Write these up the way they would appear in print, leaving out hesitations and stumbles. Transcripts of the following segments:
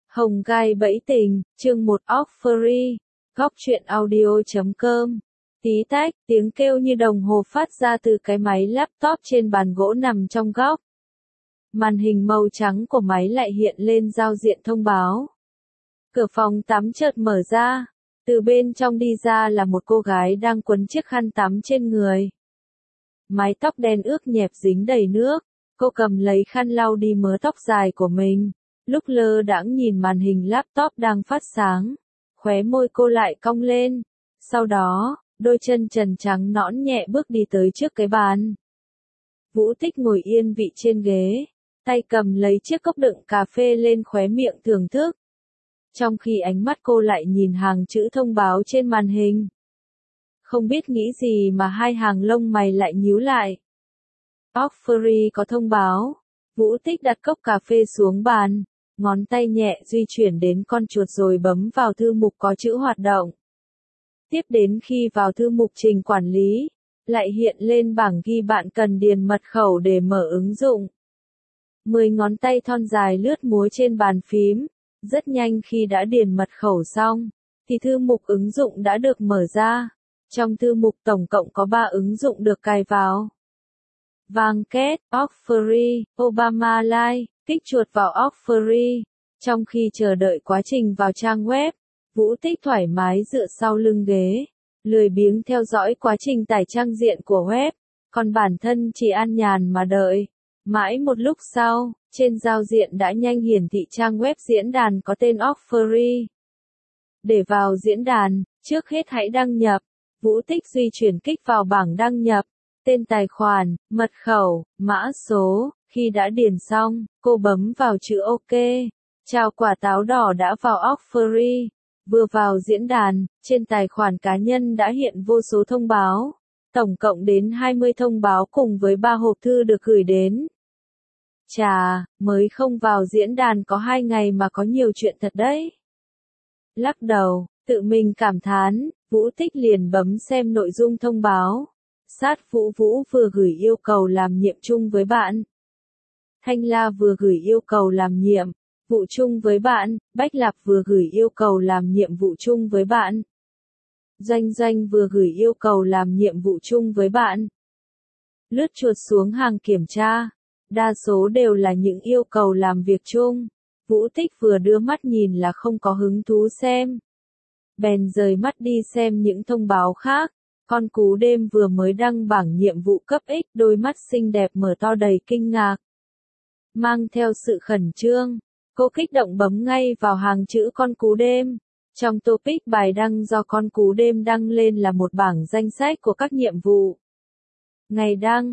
Hồng gai bẫy tình, chương 1 Offery, góc truyện audio.com. Tí tách, tiếng kêu như đồng hồ phát ra từ cái máy laptop trên bàn gỗ nằm trong góc. Màn hình màu trắng của máy lại hiện lên giao diện thông báo. Cửa phòng tắm chợt mở ra. Từ bên trong đi ra là một cô gái đang quấn chiếc khăn tắm trên người. Mái tóc đen ướt nhẹp dính đầy nước. Cô cầm lấy khăn lau đi mớ tóc dài của mình. Lúc lơ đãng nhìn màn hình laptop đang phát sáng, khóe môi cô lại cong lên. Sau đó, đôi chân trần trắng nõn nhẹ bước đi tới trước cái bàn. Vũ Tích ngồi yên vị trên ghế, tay cầm lấy chiếc cốc đựng cà phê lên khóe miệng thưởng thức. Trong khi ánh mắt cô lại nhìn hàng chữ thông báo trên màn hình. Không biết nghĩ gì mà hai hàng lông mày lại nhíu lại. Offery có thông báo. Vũ Tích đặt cốc cà phê xuống bàn. Ngón tay nhẹ di chuyển đến con chuột rồi bấm vào thư mục có chữ hoạt động. Tiếp đến khi vào thư mục trình quản lý, lại hiện lên bảng ghi bạn cần điền mật khẩu để mở ứng dụng. 10 ngón tay thon dài lướt múa trên bàn phím, rất nhanh khi đã điền mật khẩu xong, thì thư mục ứng dụng đã được mở ra. Trong thư mục tổng cộng có 3 ứng dụng được cài vào. Vàng két, Offery, Obama Live. Kích chuột vào Offery. Trong khi chờ đợi quá trình vào trang web, Vũ Tích thoải mái dựa sau lưng ghế, lười biếng theo dõi quá trình tải trang diện của web, còn bản thân chỉ an nhàn mà đợi. Mãi một lúc sau, trên giao diện đã nhanh hiển thị trang web diễn đàn có tên Offery. Để vào diễn đàn, trước hết hãy đăng nhập. Vũ Tích di chuyển kích vào bảng đăng nhập, tên tài khoản, mật khẩu, mã số. Khi đã điền xong, cô bấm vào chữ OK. Chào quả táo đỏ đã vào Offery. Vừa vào diễn đàn, trên tài khoản cá nhân đã hiện vô số thông báo. Tổng cộng đến 20 thông báo cùng với 3 hộp thư được gửi đến. Chà, mới không vào diễn đàn có 2 ngày mà có nhiều chuyện thật đấy. Lắc đầu, tự mình cảm thán, Vũ Tích liền bấm xem nội dung thông báo. Sát Vũ Vũ vừa gửi yêu cầu làm nhiệm chung với bạn. Thanh La vừa gửi yêu cầu làm nhiệm vụ chung với bạn, Bách Lạp vừa gửi yêu cầu làm nhiệm vụ chung với bạn. Doanh Doanh vừa gửi yêu cầu làm nhiệm vụ chung với bạn. Lướt chuột xuống hàng kiểm tra, đa số đều là những yêu cầu làm việc chung. Vũ Tích vừa đưa mắt nhìn là không có hứng thú xem. Bèn rời mắt đi xem những thông báo khác. Con cú đêm vừa mới đăng bảng nhiệm vụ cấp X, đôi mắt xinh đẹp mở to đầy kinh ngạc. Mang theo sự khẩn trương, cô kích động bấm ngay vào hàng chữ con cú đêm. Trong topic bài đăng do con cú đêm đăng lên là một bảng danh sách của các nhiệm vụ. Ngày đăng,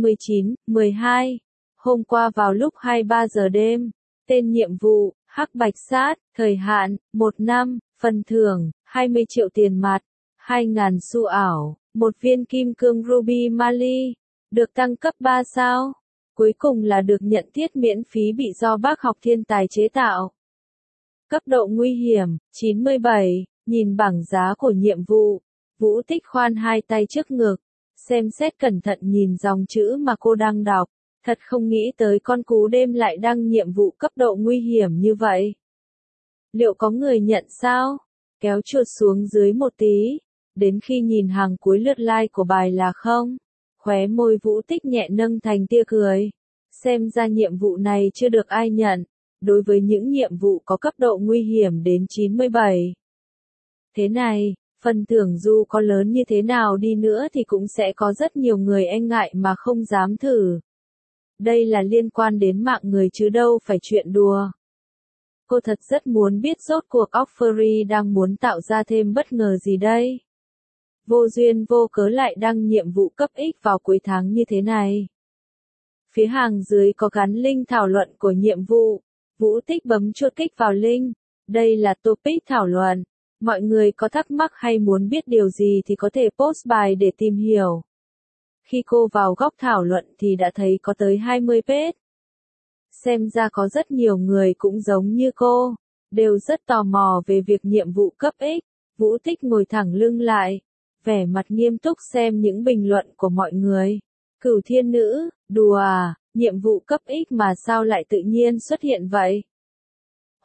29/12. Hôm qua vào lúc 23 giờ đêm. Tên nhiệm vụ, Hắc Bạch Sát, thời hạn, 1 năm, phần thưởng, 20 triệu tiền mặt, 2.000 xu ảo, một viên kim cương Ruby Mali, được tăng cấp 3 sao. Cuối cùng là được nhận thiết miễn phí bị do bác học thiên tài chế tạo. Cấp độ nguy hiểm, 97, nhìn bảng giá của nhiệm vụ. Vũ Tích khoan hai tay trước ngực, xem xét cẩn thận nhìn dòng chữ mà cô đang đọc. Thật không nghĩ tới con cú đêm lại đăng nhiệm vụ cấp độ nguy hiểm như vậy. Liệu có người nhận sao? Kéo chuột xuống dưới một tí, đến khi nhìn hàng cuối lượt like của bài là không. Khóe môi Vũ Tích nhẹ nâng thành tia cười. Xem ra nhiệm vụ này chưa được ai nhận. Đối với những nhiệm vụ có cấp độ nguy hiểm đến 97. Thế này, phần thưởng dù có lớn như thế nào đi nữa thì cũng sẽ có rất nhiều người e ngại mà không dám thử. Đây là liên quan đến mạng người chứ đâu phải chuyện đùa. Cô thật rất muốn biết rốt cuộc Offery đang muốn tạo ra thêm bất ngờ gì đây. Vô duyên vô cớ lại đăng nhiệm vụ cấp X vào cuối tháng như thế này. Phía hàng dưới có gắn link thảo luận của nhiệm vụ. Vũ Tích bấm chuột kích vào link. Đây là topic thảo luận. Mọi người có thắc mắc hay muốn biết điều gì thì có thể post bài để tìm hiểu. Khi cô vào góc thảo luận thì đã thấy có tới 20 page. Xem ra có rất nhiều người cũng giống như cô, đều rất tò mò về việc nhiệm vụ cấp X. Vũ Tích ngồi thẳng lưng lại, vẻ mặt nghiêm túc xem những bình luận của mọi người. Cửu thiên nữ, đùa à, nhiệm vụ cấp X mà sao lại tự nhiên xuất hiện vậy?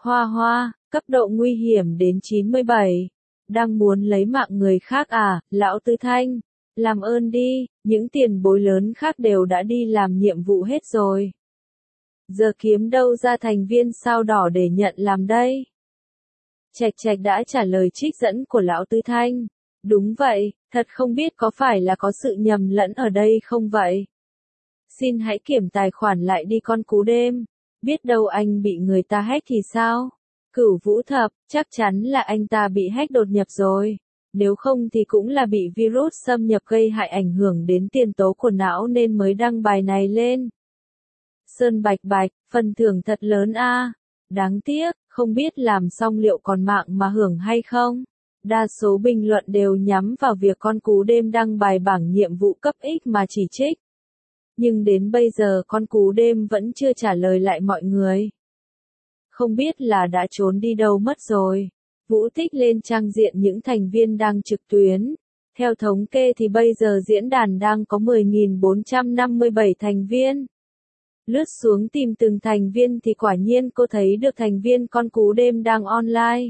Hoa hoa, cấp độ nguy hiểm đến 97. Đang muốn lấy mạng người khác à, Lão Tứ Thanh? Làm ơn đi, những tiền bối lớn khác đều đã đi làm nhiệm vụ hết rồi. Giờ kiếm đâu ra thành viên sao đỏ để nhận làm đây? Trạch Trạch đã trả lời trích dẫn của Lão Tứ Thanh. Đúng vậy, thật không biết có phải là có sự nhầm lẫn ở đây không vậy? Xin hãy kiểm tài khoản lại đi con cú đêm. Biết đâu anh bị người ta hack thì sao? Cửu Vũ Thập, chắc chắn là anh ta bị hack đột nhập rồi. Nếu không thì cũng là bị virus xâm nhập gây hại ảnh hưởng đến tiền tố của não nên mới đăng bài này lên. Sơn Bạch Bạch, phần thưởng thật lớn a. Đáng tiếc, không biết làm xong liệu còn mạng mà hưởng hay không? Đa số bình luận đều nhắm vào việc con cú đêm đăng bài bảng nhiệm vụ cấp X mà chỉ trích. Nhưng đến bây giờ con cú đêm vẫn chưa trả lời lại mọi người. Không biết là đã trốn đi đâu mất rồi. Vũ Tích lên trang diện những thành viên đang trực tuyến. Theo thống kê thì bây giờ diễn đàn đang có 10.457 thành viên. Lướt xuống tìm từng thành viên thì quả nhiên cô thấy được thành viên con cú đêm đang online.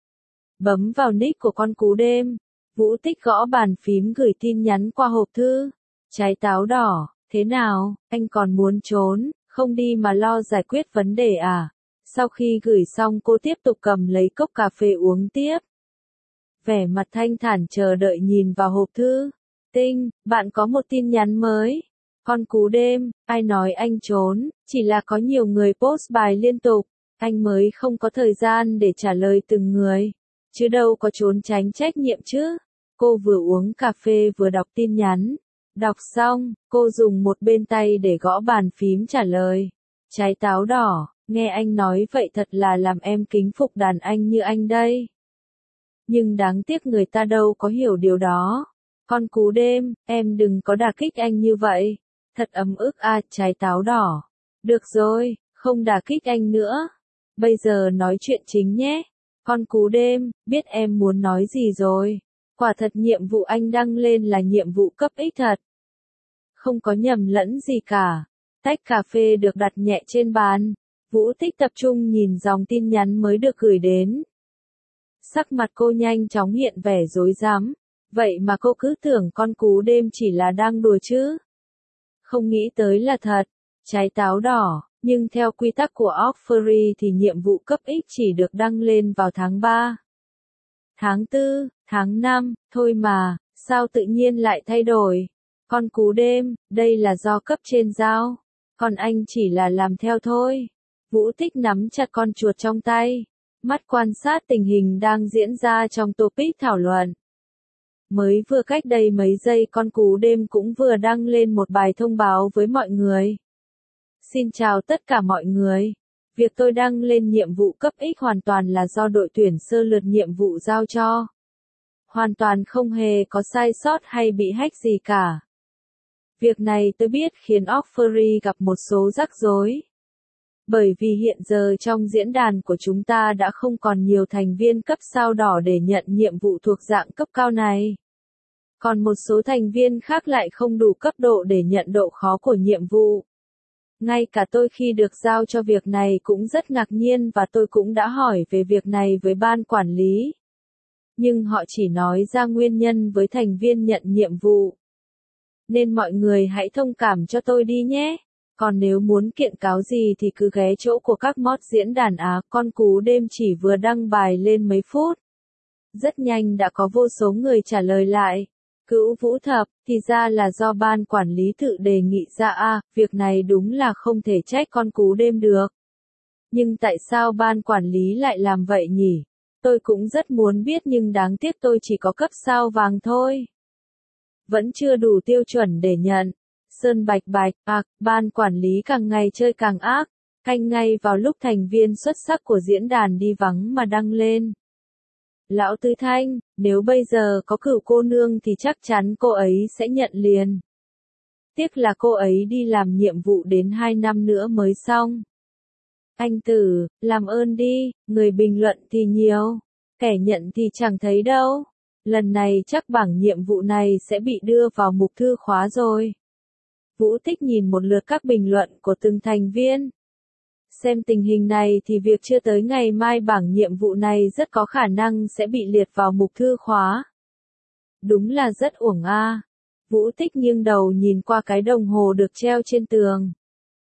Bấm vào nick của con cú đêm. Vũ Tích gõ bàn phím gửi tin nhắn qua hộp thư. Trái táo đỏ, thế nào, anh còn muốn trốn, không đi mà lo giải quyết vấn đề à? Sau khi gửi xong cô tiếp tục cầm lấy cốc cà phê uống tiếp. Vẻ mặt thanh thản chờ đợi nhìn vào hộp thư. Tinh, bạn có một tin nhắn mới. Con cú đêm, ai nói anh trốn, chỉ là có nhiều người post bài liên tục, anh mới không có thời gian để trả lời từng người. Chứ đâu có trốn tránh trách nhiệm chứ. Cô vừa uống cà phê vừa đọc tin nhắn. Đọc xong, cô dùng một bên tay để gõ bàn phím trả lời. Trái táo đỏ, nghe anh nói vậy thật là làm em kính phục đàn anh như anh đây. Nhưng đáng tiếc người ta đâu có hiểu điều đó. Con cú đêm, em đừng có đả kích anh như vậy. Thật ấm ức à, trái táo đỏ. Được rồi, không đả kích anh nữa. Bây giờ nói chuyện chính nhé. Con cú đêm, biết em muốn nói gì rồi. Quả thật nhiệm vụ anh đăng lên là nhiệm vụ cấp X thật. Không có nhầm lẫn gì cả. Tách cà phê được đặt nhẹ trên bàn. Vũ Tích tập trung nhìn dòng tin nhắn mới được gửi đến. Sắc mặt cô nhanh chóng hiện vẻ rối rắm. Vậy mà cô cứ tưởng con cú đêm chỉ là đang đùa chứ. Không nghĩ tới là thật. Trái táo đỏ. Nhưng theo quy tắc của Offery thì nhiệm vụ cấp X chỉ được đăng lên vào tháng 3. Tháng 4, tháng 5, thôi mà, sao tự nhiên lại thay đổi? Con cú đêm, đây là do cấp trên giao. Còn anh chỉ là làm theo thôi. Vũ Tích nắm chặt con chuột trong tay. Mắt quan sát tình hình đang diễn ra trong topic thảo luận. Mới vừa cách đây mấy giây con cú đêm cũng vừa đăng lên một bài thông báo với mọi người. Xin chào tất cả mọi người. Việc tôi đăng lên nhiệm vụ cấp X hoàn toàn là do đội tuyển sơ lược nhiệm vụ giao cho. Hoàn toàn không hề có sai sót hay bị hack gì cả. Việc này tôi biết khiến Offery gặp một số rắc rối. Bởi vì hiện giờ trong diễn đàn của chúng ta đã không còn nhiều thành viên cấp sao đỏ để nhận nhiệm vụ thuộc dạng cấp cao này. Còn một số thành viên khác lại không đủ cấp độ để nhận độ khó của nhiệm vụ. Ngay cả tôi khi được giao cho việc này cũng rất ngạc nhiên và tôi cũng đã hỏi về việc này với ban quản lý. Nhưng họ chỉ nói ra nguyên nhân với thành viên nhận nhiệm vụ. Nên mọi người hãy thông cảm cho tôi đi nhé. Còn nếu muốn kiện cáo gì thì cứ ghé chỗ của các mod diễn đàn Á. Con cú đêm chỉ vừa đăng bài lên mấy phút. Rất nhanh đã có vô số người trả lời lại. Cửu Vũ Thập, thì ra là do ban quản lý tự đề nghị ra việc này đúng là không thể trách con cú đêm được. Nhưng tại sao ban quản lý lại làm vậy nhỉ? Tôi cũng rất muốn biết nhưng đáng tiếc tôi chỉ có cấp sao vàng thôi. Vẫn chưa đủ tiêu chuẩn để nhận. Sơn Bạch Bạch, ban quản lý càng ngày chơi càng ác, canh ngay vào lúc thành viên xuất sắc của diễn đàn đi vắng mà đăng lên. Lão Tứ Thanh, nếu bây giờ có Cửu cô nương thì chắc chắn cô ấy sẽ nhận liền. Tiếc là cô ấy đi làm nhiệm vụ đến 2 năm nữa mới xong. Anh Tử, làm ơn đi, người bình luận thì nhiều, kẻ nhận thì chẳng thấy đâu. Lần này chắc bảng nhiệm vụ này sẽ bị đưa vào mục thư khóa rồi. Vũ Tích nhìn một lượt các bình luận của từng thành viên. Xem tình hình này thì việc chưa tới ngày mai bảng nhiệm vụ này rất có khả năng sẽ bị liệt vào mục thư khóa. Đúng là rất uổng a. Vũ Tích nghiêng đầu nhìn qua cái đồng hồ được treo trên tường.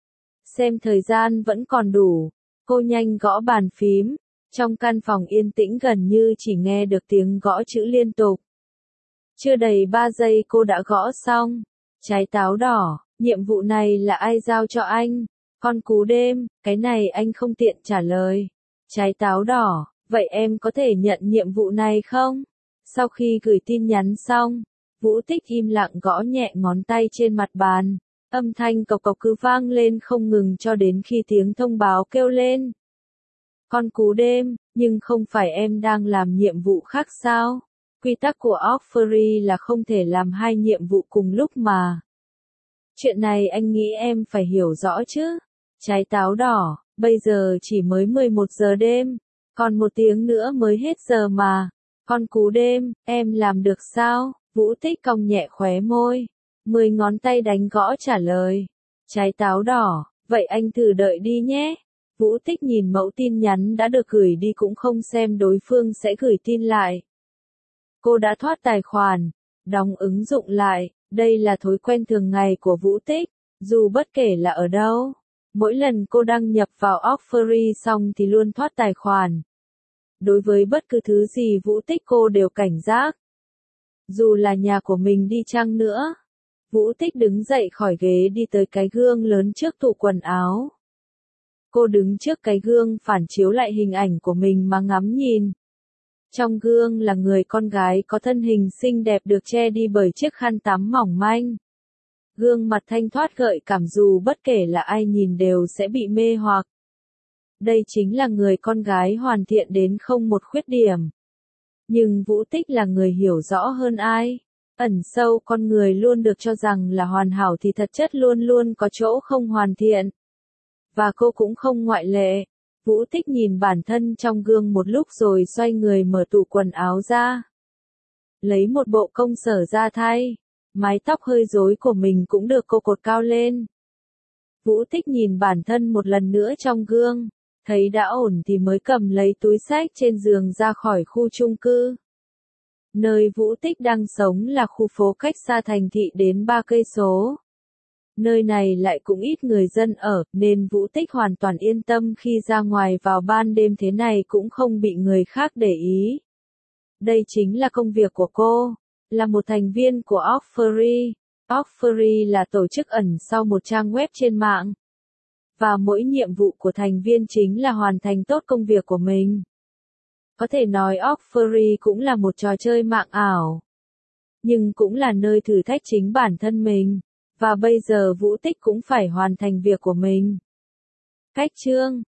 Xem thời gian vẫn còn đủ, cô nhanh gõ bàn phím, trong căn phòng yên tĩnh gần như chỉ nghe được tiếng gõ chữ liên tục. Chưa đầy 3 giây cô đã gõ xong. Trái táo đỏ, nhiệm vụ này là ai giao cho anh? Con cú đêm, cái này anh không tiện trả lời. Trái táo đỏ, vậy em có thể nhận nhiệm vụ này không? Sau khi gửi tin nhắn xong, Vũ Tích im lặng gõ nhẹ ngón tay trên mặt bàn. Âm thanh cộc cộc cứ vang lên không ngừng cho đến khi tiếng thông báo kêu lên. Con cú đêm, nhưng không phải em đang làm nhiệm vụ khác sao? Quy tắc của Offery là không thể làm 2 nhiệm vụ cùng lúc mà. Chuyện này anh nghĩ em phải hiểu rõ chứ. Trái táo đỏ, bây giờ chỉ mới 11 giờ đêm, còn 1 tiếng nữa mới hết giờ mà. Con cú đêm, em làm được sao? Vũ Tích cong nhẹ khóe môi. 10 ngón tay đánh gõ trả lời. Trái táo đỏ, vậy anh thử đợi đi nhé. Vũ Tích nhìn mẫu tin nhắn đã được gửi đi cũng không xem đối phương sẽ gửi tin lại. Cô đã thoát tài khoản, đóng ứng dụng lại, đây là thói quen thường ngày của Vũ Tích, dù bất kể là ở đâu. Mỗi lần cô đăng nhập vào Offery xong thì luôn thoát tài khoản. Đối với bất cứ thứ gì Vũ Tích cô đều cảnh giác. Dù là nhà của mình đi chăng nữa. Vũ Tích đứng dậy khỏi ghế đi tới cái gương lớn trước tủ quần áo. Cô đứng trước cái gương phản chiếu lại hình ảnh của mình mà ngắm nhìn. Trong gương là người con gái có thân hình xinh đẹp được che đi bởi chiếc khăn tắm mỏng manh. Gương mặt thanh thoát gợi cảm dù bất kể là ai nhìn đều sẽ bị mê hoặc. Đây chính là người con gái hoàn thiện đến không một khuyết điểm. Nhưng Vũ Tích là người hiểu rõ hơn ai. Ẩn sâu con người luôn được cho rằng là hoàn hảo thì thật chất luôn luôn có chỗ không hoàn thiện. Và cô cũng không ngoại lệ. Vũ Tích nhìn bản thân trong gương một lúc rồi xoay người mở tủ quần áo ra. Lấy một bộ công sở ra thay. Mái tóc hơi rối của mình cũng được cô cột cao lên. Vũ Tích nhìn bản thân một lần nữa trong gương. Thấy đã ổn thì mới cầm lấy túi xách trên giường ra khỏi khu chung cư. Nơi Vũ Tích đang sống là khu phố cách xa thành thị đến 3 cây số. Nơi này lại cũng ít người dân ở, nên Vũ Tích hoàn toàn yên tâm khi ra ngoài vào ban đêm thế này cũng không bị người khác để ý. Đây chính là công việc của cô, là một thành viên của Offery. Offery là tổ chức ẩn sau một trang web trên mạng. Và mỗi nhiệm vụ của thành viên chính là hoàn thành tốt công việc của mình. Có thể nói Offery cũng là một trò chơi mạng ảo. Nhưng cũng là nơi thử thách chính bản thân mình. Và bây giờ Vũ Tích cũng phải hoàn thành việc của mình. Cách chương